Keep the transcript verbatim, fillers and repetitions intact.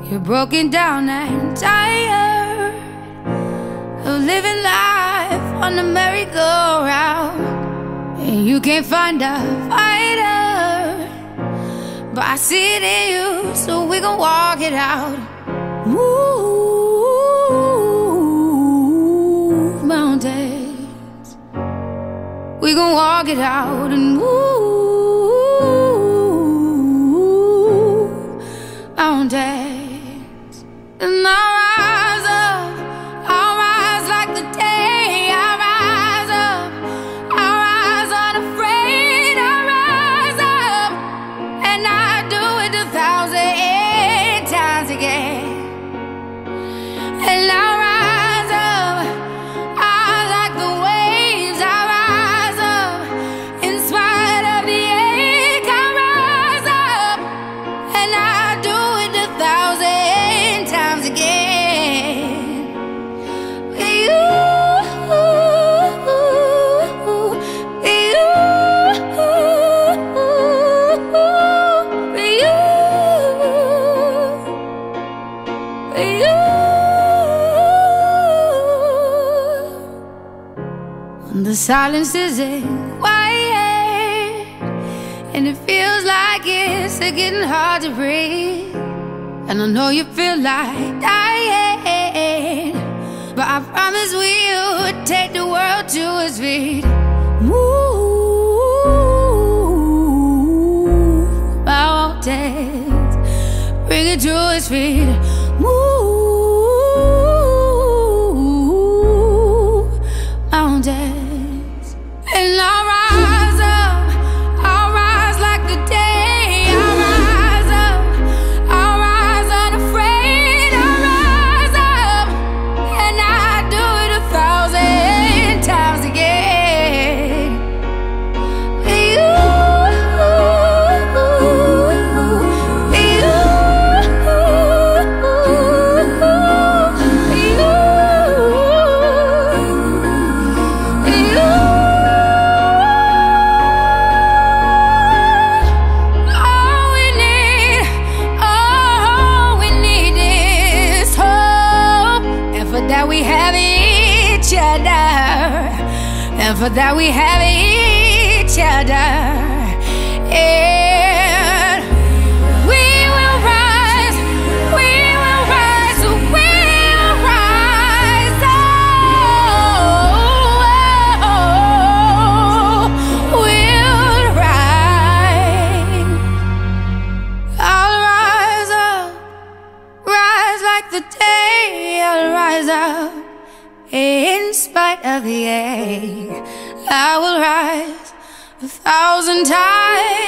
You're broken down and tired of living life on the merry-go-round, and you can't find a fighter, but I see it in you, so we gon' walk it out. Move mountains, we gon' walk it out and move mountains. And I'll rise up, I'll rise like the day. I'll rise up, I'll rise unafraid. I'll rise up, and I'll do it a thousand times again. And I'll rise up, I'll like the waves. I'll rise up, in spite of the ache. I'll rise up, and I'll do it a thousand times again. For you, for you, for you, for you. The silence isn't quiet, and it feels like it's getting hard to breathe. And I know you feel like dying, but I promise we'll take the world to its feet. Move mountains, bring it to its feet. Move mountains. And I'll rise up, I'll rise like the day. I'll rise up, I'll rise unafraid. I'll rise up, and I'll do it a thousand times again. For you, for you, for you, for you. That we have each other, and for that we have each other, and we will rise, we will rise, we'll rise, oh, we'll rise. I'll rise up, rise like the day. I'll rise up, in spite of the ache. I will rise a thousand times